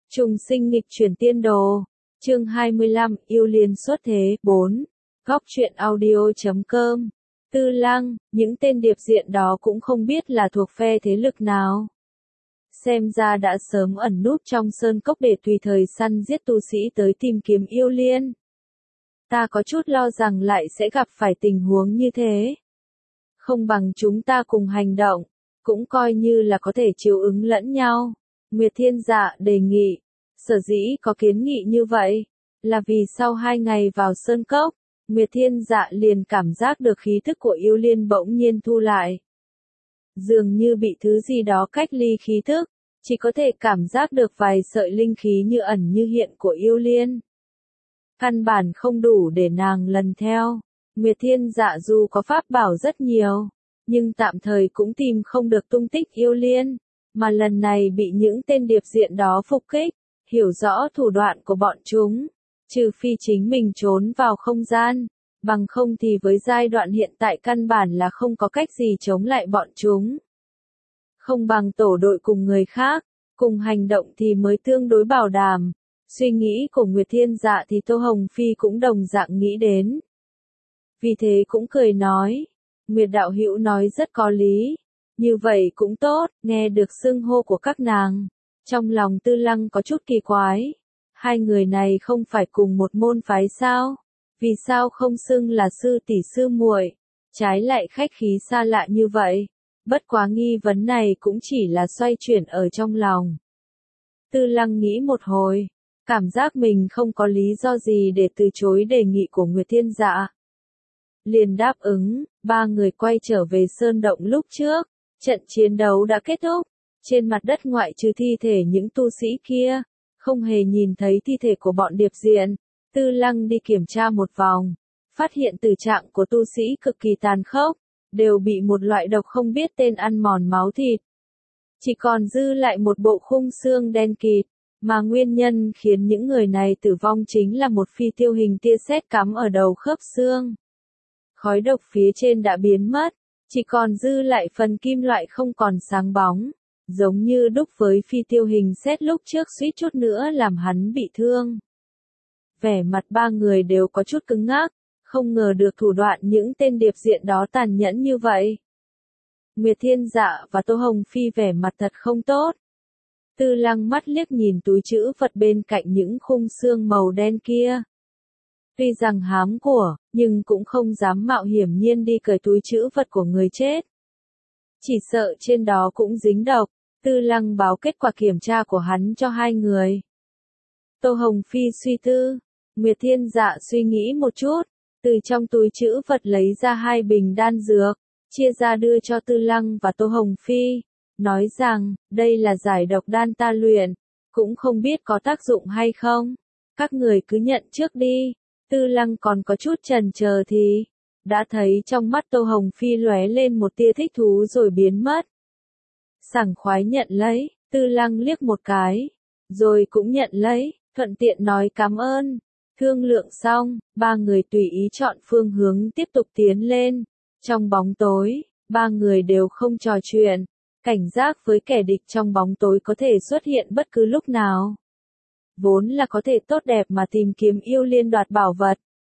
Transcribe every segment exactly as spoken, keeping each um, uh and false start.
Trùng sinh nghịch chuyển tiên đồ. Chương hai mươi lăm, yêu liên xuất thế. bốn. Góc truyện audio chấm com. Tư Lăng, những tên điệp diện đó cũng không biết là thuộc phe thế lực nào. Xem ra đã sớm ẩn núp trong sơn cốc để tùy thời săn giết tu sĩ tới tìm kiếm yêu liên. Ta có chút lo rằng lại sẽ gặp phải tình huống như thế. Không bằng chúng ta cùng hành động, cũng coi như là có thể chiếu ứng lẫn nhau. Nguyệt Thiên Dạ đề nghị, sở dĩ có kiến nghị như vậy, là vì sau hai ngày vào sơn cốc, Nguyệt Thiên Dạ liền cảm giác được khí thức của yêu liên bỗng nhiên thu lại. Dường như bị thứ gì đó cách ly khí thức, chỉ có thể cảm giác được vài sợi linh khí như ẩn như hiện của yêu liên. Căn bản không đủ để nàng lần theo. Nguyệt Thiên Dạ dù có pháp bảo rất nhiều, nhưng tạm thời cũng tìm không được tung tích yêu liên, mà lần này bị những tên điệp diện đó phục kích, hiểu rõ thủ đoạn của bọn chúng, trừ phi chính mình trốn vào không gian, bằng không thì với giai đoạn hiện tại căn bản là không có cách gì chống lại bọn chúng. Không bằng tổ đội cùng người khác, cùng hành động thì mới tương đối bảo đảm. Suy nghĩ của Nguyệt Thiên Dạ thì Tô Hồng Phi cũng đồng dạng nghĩ đến. Vì thế cũng cười nói, Nguyệt đạo hữu nói rất có lý, như vậy cũng tốt. Nghe được xưng hô của các nàng, trong lòng Tư Lăng có chút kỳ quái, hai người này không phải cùng một môn phái sao, vì sao không xưng là sư tỷ sư muội, trái lại khách khí xa lạ như vậy. Bất quá nghi vấn này cũng chỉ là xoay chuyển ở trong lòng. Tư Lăng nghĩ một hồi, cảm giác mình không có lý do gì để từ chối đề nghị của Nguyệt Thiên Dạ. Liền đáp ứng, ba người quay trở về sơn động lúc trước, trận chiến đấu đã kết thúc, trên mặt đất ngoại trừ thi thể những tu sĩ kia, không hề nhìn thấy thi thể của bọn điệp diện. Tư Lăng đi kiểm tra một vòng, phát hiện tử trạng của tu sĩ cực kỳ tàn khốc, đều bị một loại độc không biết tên ăn mòn máu thịt. Chỉ còn dư lại một bộ khung xương đen kịt, mà nguyên nhân khiến những người này tử vong chính là một phi tiêu hình tia sét cắm ở đầu khớp xương. Khói độc phía trên đã biến mất, chỉ còn dư lại phần kim loại không còn sáng bóng, giống như đúc với phi tiêu hình sét lúc trước suýt chút nữa làm hắn bị thương. Vẻ mặt ba người đều có chút cứng ngắc, không ngờ được thủ đoạn những tên điệp diện đó tàn nhẫn như vậy. Nguyệt Thiên Dạ và Tô Hồng Phi vẻ mặt thật không tốt. Tư Lăng mắt liếc nhìn túi trữ vật bên cạnh những khung xương màu đen kia. Tuy rằng hám của, nhưng cũng không dám mạo hiểm nhiên đi cởi túi trữ vật của người chết. Chỉ sợ trên đó cũng dính độc. Tư Lăng báo kết quả kiểm tra của hắn cho hai người. Tô Hồng Phi suy tư, Nguyệt Thiên Dạ suy nghĩ một chút, từ trong túi trữ vật lấy ra hai bình đan dược, chia ra đưa cho Tư Lăng và Tô Hồng Phi, nói rằng, đây là giải độc đan ta luyện, cũng không biết có tác dụng hay không, các người cứ nhận trước đi. Tư Lăng còn có chút chần chờ thì, đã thấy trong mắt Tô Hồng Phi lóe lên một tia thích thú rồi biến mất. Sảng khoái nhận lấy, Tư Lăng liếc một cái, rồi cũng nhận lấy, thuận tiện nói cảm ơn. Thương lượng xong, ba người tùy ý chọn phương hướng tiếp tục tiến lên. Trong bóng tối, ba người đều không trò chuyện, cảnh giác với kẻ địch trong bóng tối có thể xuất hiện bất cứ lúc nào. Vốn là có thể tốt đẹp mà tìm kiếm yêu liên đoạt bảo vật.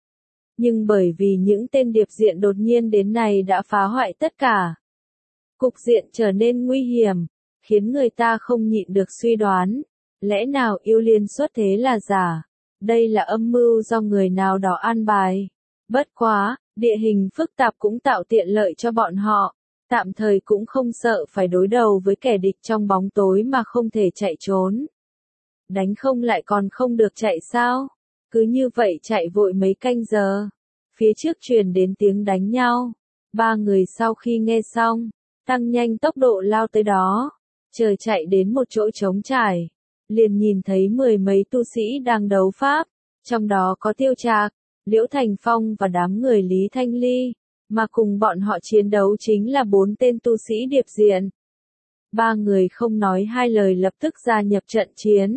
Nhưng bởi vì những tên điệp diện đột nhiên đến này đã phá hoại tất cả. Cục diện trở nên nguy hiểm, khiến người ta không nhịn được suy đoán, lẽ nào yêu liên xuất thế là giả, đây là âm mưu do người nào đó an bài. Bất quá, địa hình phức tạp cũng tạo tiện lợi cho bọn họ, tạm thời cũng không sợ phải đối đầu với kẻ địch trong bóng tối mà không thể chạy trốn. Đánh không lại còn không được chạy sao? Cứ như vậy chạy vội mấy canh giờ. Phía trước truyền đến tiếng đánh nhau. Ba người sau khi nghe xong, tăng nhanh tốc độ lao tới đó. Chờ chạy đến một chỗ trống trải, liền nhìn thấy mười mấy tu sĩ đang đấu pháp. Trong đó có Tiêu Trạc, Liễu Thành Phong và đám người Lý Thanh Ly. Mà cùng bọn họ chiến đấu chính là bốn tên tu sĩ điệp diện. Ba người không nói hai lời lập tức gia nhập trận chiến.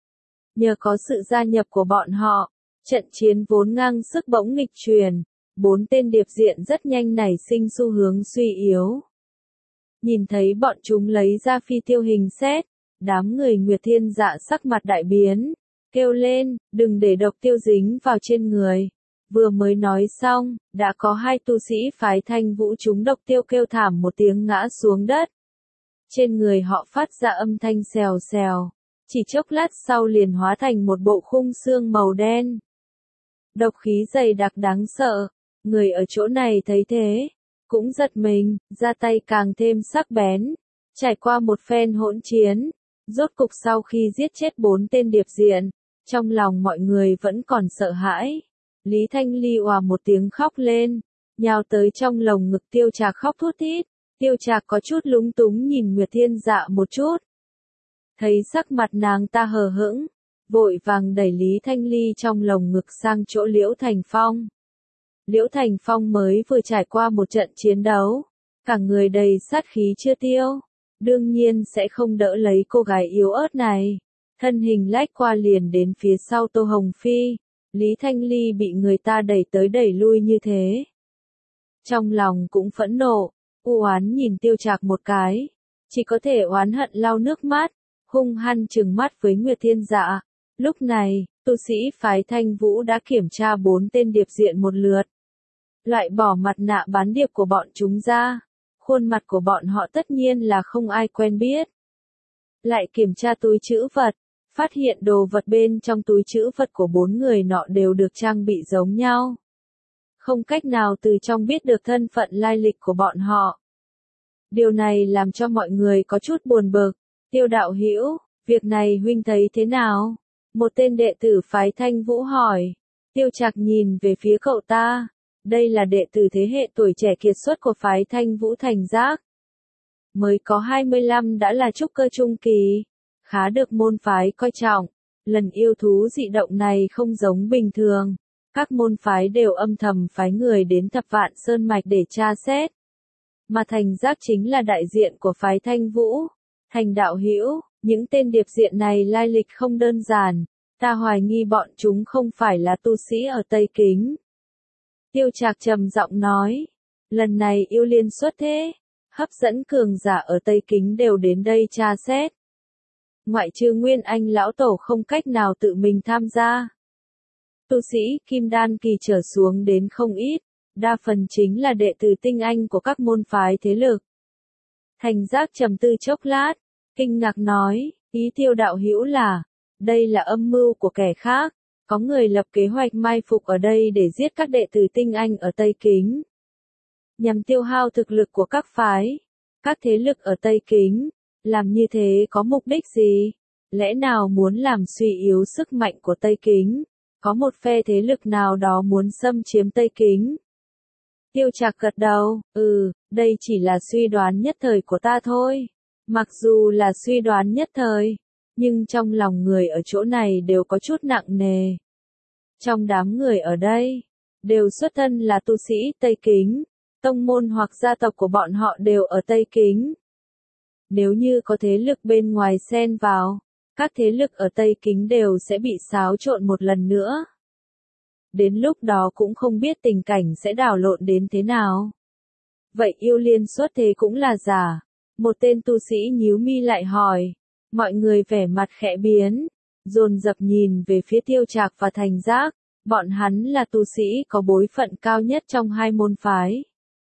Nhờ có sự gia nhập của bọn họ, trận chiến vốn ngang sức bỗng nghịch chuyển, bốn tên điệp diện rất nhanh nảy sinh xu hướng suy yếu. Nhìn thấy bọn chúng lấy ra phi tiêu hình sét, Đám người Nguyệt Thiên Dạ sắc mặt đại biến, kêu lên, đừng để độc tiêu dính vào trên người. Vừa mới nói xong, đã có hai tu sĩ phái Thanh Vũ trúng độc tiêu kêu thảm một tiếng ngã xuống đất. Trên người họ phát ra âm thanh xèo xèo, chỉ chốc lát sau liền hóa thành một bộ khung xương màu đen. Độc khí dày đặc đáng sợ, người ở chỗ này thấy thế, cũng giật mình, ra tay càng thêm sắc bén. Trải qua một phen hỗn chiến, rốt cục sau khi giết chết bốn tên điệp diện, trong lòng mọi người vẫn còn sợ hãi. Lý Thanh Ly òa một tiếng khóc lên, nhào tới trong lồng ngực Tiêu Trạc khóc thút thít. Tiêu Trạc có chút lúng túng nhìn Nguyệt Thiên Dạ một chút. Thấy sắc mặt nàng ta hờ hững, vội vàng đẩy Lý Thanh Ly trong lồng ngực sang chỗ Liễu Thành Phong. Liễu Thành Phong mới vừa trải qua một trận chiến đấu, cả người đầy sát khí chưa tiêu, đương nhiên sẽ không đỡ lấy cô gái yếu ớt này. Thân hình lách qua liền đến phía sau Tô Hồng Phi, Lý Thanh Ly bị người ta đẩy tới đẩy lui như thế. Trong lòng cũng phẫn nộ, u oán nhìn Tiêu Trạc một cái, chỉ có thể oán hận lau nước mắt, hung hăng trừng mắt với Nguyệt Thiên Dạ. Lúc này, tu sĩ phái Thanh Vũ đã kiểm tra bốn tên điệp diện một lượt. Loại bỏ mặt nạ bán điệp của bọn chúng ra, khuôn mặt của bọn họ tất nhiên là không ai quen biết. Lại kiểm tra túi trữ vật, phát hiện đồ vật bên trong túi trữ vật của bốn người nọ đều được trang bị giống nhau. Không cách nào từ trong biết được thân phận lai lịch của bọn họ. Điều này làm cho mọi người có chút buồn bực. Tiêu đạo hữu, việc này huynh thấy thế nào? Một tên đệ tử phái Thanh Vũ hỏi. Tiêu Trạc nhìn về phía cậu ta. Đây là đệ tử thế hệ tuổi trẻ kiệt xuất của phái Thanh Vũ Thành Giác. Mới có hai mươi lăm đã là trúc cơ trung kỳ. Khá được môn phái coi trọng. Lần yêu thú dị động này không giống bình thường. Các môn phái đều âm thầm phái người đến Thập Vạn Sơn Mạch để tra xét. Mà Thành Giác chính là đại diện của phái Thanh Vũ. Thành đạo hữu, những tên điệp diện này lai lịch không đơn giản. Ta hoài nghi bọn chúng không phải là tu sĩ ở Tây Kính. Tiêu Trạc trầm giọng nói. Lần này yêu liên xuất thế, hấp dẫn cường giả ở Tây Kính đều đến đây tra xét. Ngoại trừ Nguyên Anh lão tổ không cách nào tự mình tham gia. Tu sĩ kim đan kỳ trở xuống đến không ít, đa phần chính là đệ tử tinh anh của các môn phái thế lực. Thành Giác trầm tư chốc lát, kinh ngạc nói, ý Tiêu đạo hữu là, đây là âm mưu của kẻ khác, có người lập kế hoạch mai phục ở đây để giết các đệ tử tinh anh ở Tây Kính. Nhằm tiêu hao thực lực của các phái, các thế lực ở Tây Kính, làm như thế có mục đích gì? Lẽ nào muốn làm suy yếu sức mạnh của Tây Kính? Có một phe thế lực nào đó muốn xâm chiếm Tây Kính? Tiêu Trạc gật đầu, ừ, đây chỉ là suy đoán nhất thời của ta thôi. Mặc dù là suy đoán nhất thời, nhưng trong lòng người ở chỗ này đều có chút nặng nề. Trong đám người ở đây, đều xuất thân là tu sĩ Tây Kính, tông môn hoặc gia tộc của bọn họ đều ở Tây Kính. Nếu như có thế lực bên ngoài xen vào, các thế lực ở Tây Kính đều sẽ bị xáo trộn một lần nữa. Đến lúc đó cũng không biết tình cảnh sẽ đảo lộn đến thế nào. Vậy yêu liên xuất thế cũng là giả. Một tên tu sĩ nhíu mi lại hỏi. Mọi người vẻ mặt khẽ biến, dồn dập nhìn về phía Tiêu Trạc và Thành Giác. Bọn hắn là tu sĩ có bối phận cao nhất trong hai môn phái.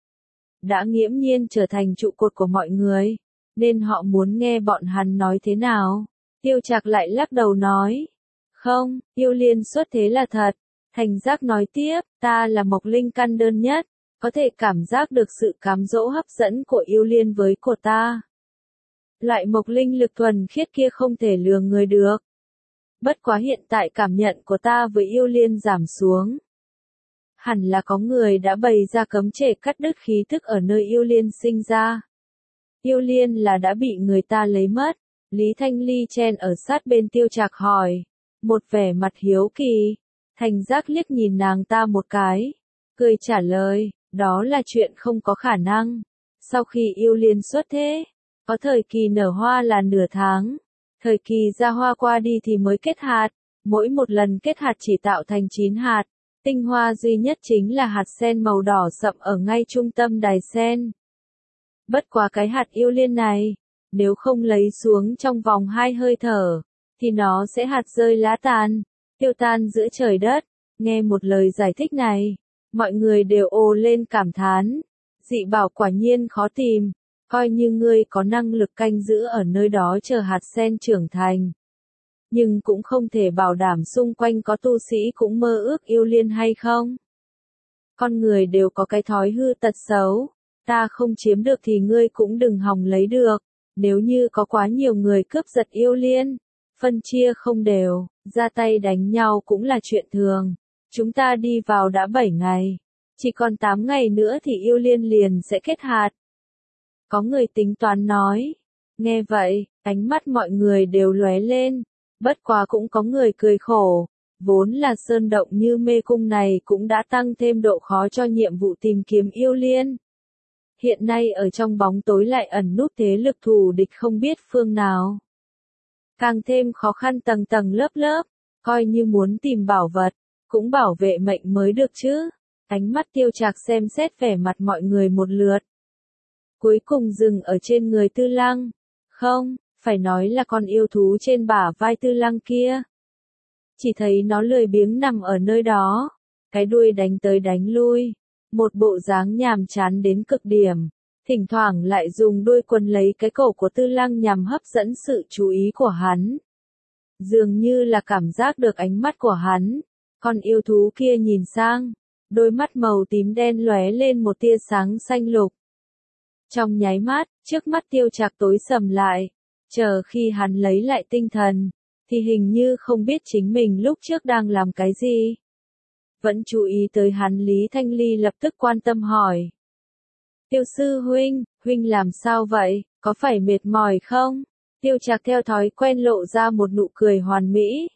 Đã nghiễm nhiên trở thành trụ cột của mọi người, nên họ muốn nghe bọn hắn nói thế nào. Tiêu Trạc lại lắc đầu nói. Không, yêu liên xuất thế là thật. Thành Giác nói tiếp, ta là mộc linh căn đơn nhất, có thể cảm giác được sự cám dỗ hấp dẫn của yêu liên với của ta. Loại mộc linh lực thuần khiết kia không thể lừa người được. Bất quá hiện tại cảm nhận của ta với yêu liên giảm xuống. Hẳn là có người đã bày ra cấm chế cắt đứt khí thức ở nơi yêu liên sinh ra. Yêu liên là đã bị người ta lấy mất. Lý Thanh Ly chen ở sát bên Tiêu Trạc hỏi. Một vẻ mặt hiếu kỳ. Thành Giác liếc nhìn nàng ta một cái. Cười trả lời, đó là chuyện không có khả năng. Sau khi yêu liên xuất thế, có thời kỳ nở hoa là nửa tháng. Thời kỳ ra hoa qua đi thì mới kết hạt. Mỗi một lần kết hạt chỉ tạo thành chín hạt. Tinh hoa duy nhất chính là hạt sen màu đỏ sậm ở ngay trung tâm đài sen. Bất quá cái hạt yêu liên này, nếu không lấy xuống trong vòng hai hơi thở, thì nó sẽ hạt rơi lá tàn, tiêu tan giữa trời đất. Nghe một lời giải thích này, mọi người đều ồ lên cảm thán. Dị bảo quả nhiên khó tìm, coi như ngươi có năng lực canh giữ ở nơi đó chờ hạt sen trưởng thành. Nhưng cũng không thể bảo đảm xung quanh có tu sĩ cũng mơ ước yêu liên hay không. Con người đều có cái thói hư tật xấu, ta không chiếm được thì ngươi cũng đừng hòng lấy được. Nếu như có quá nhiều người cướp giật yêu liên, phân chia không đều, ra tay đánh nhau cũng là chuyện thường. Chúng ta đi vào đã bảy ngày, chỉ còn tám ngày nữa thì yêu liên liền sẽ kết hạt. Có người tính toán nói. Nghe vậy, ánh mắt mọi người đều lóe lên, bất quá cũng có người cười khổ. Vốn là sơn động như mê cung này cũng đã tăng thêm độ khó cho nhiệm vụ tìm kiếm yêu liên. Hiện nay ở trong bóng tối lại ẩn núp thế lực thù địch không biết phương nào. Càng thêm khó khăn tầng tầng lớp lớp, coi như muốn tìm bảo vật, cũng bảo vệ mệnh mới được chứ. Ánh mắt Tiêu Trạc xem xét vẻ mặt mọi người một lượt. Cuối cùng dừng ở trên người Tư Lăng. Không, phải nói là con yêu thú trên bả vai Tư Lăng kia. Chỉ thấy nó lười biếng nằm ở nơi đó, cái đuôi đánh tới đánh lui, một bộ dáng nhàm chán đến cực điểm, thỉnh thoảng lại dùng đuôi quấn lấy cái cổ của Tư Lăng nhằm hấp dẫn sự chú ý của hắn. Dường như là cảm giác được ánh mắt của hắn, con yêu thú kia nhìn sang, đôi mắt màu tím đen lóe lên một tia sáng xanh lục. Trong nháy mắt, trước mắt Tiêu Trạc tối sầm lại, chờ khi hắn lấy lại tinh thần, thì hình như không biết chính mình lúc trước đang làm cái gì. Vẫn chú ý tới hắn, Lý Thanh Ly lập tức quan tâm hỏi. Tiêu sư huynh, huynh làm sao vậy, có phải mệt mỏi không? Tiêu Trạc theo thói quen lộ ra một nụ cười hoàn mỹ.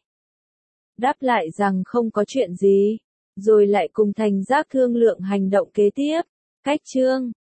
Đáp lại rằng không có chuyện gì, rồi lại cùng Thành Giác thương lượng hành động kế tiếp. Cách chương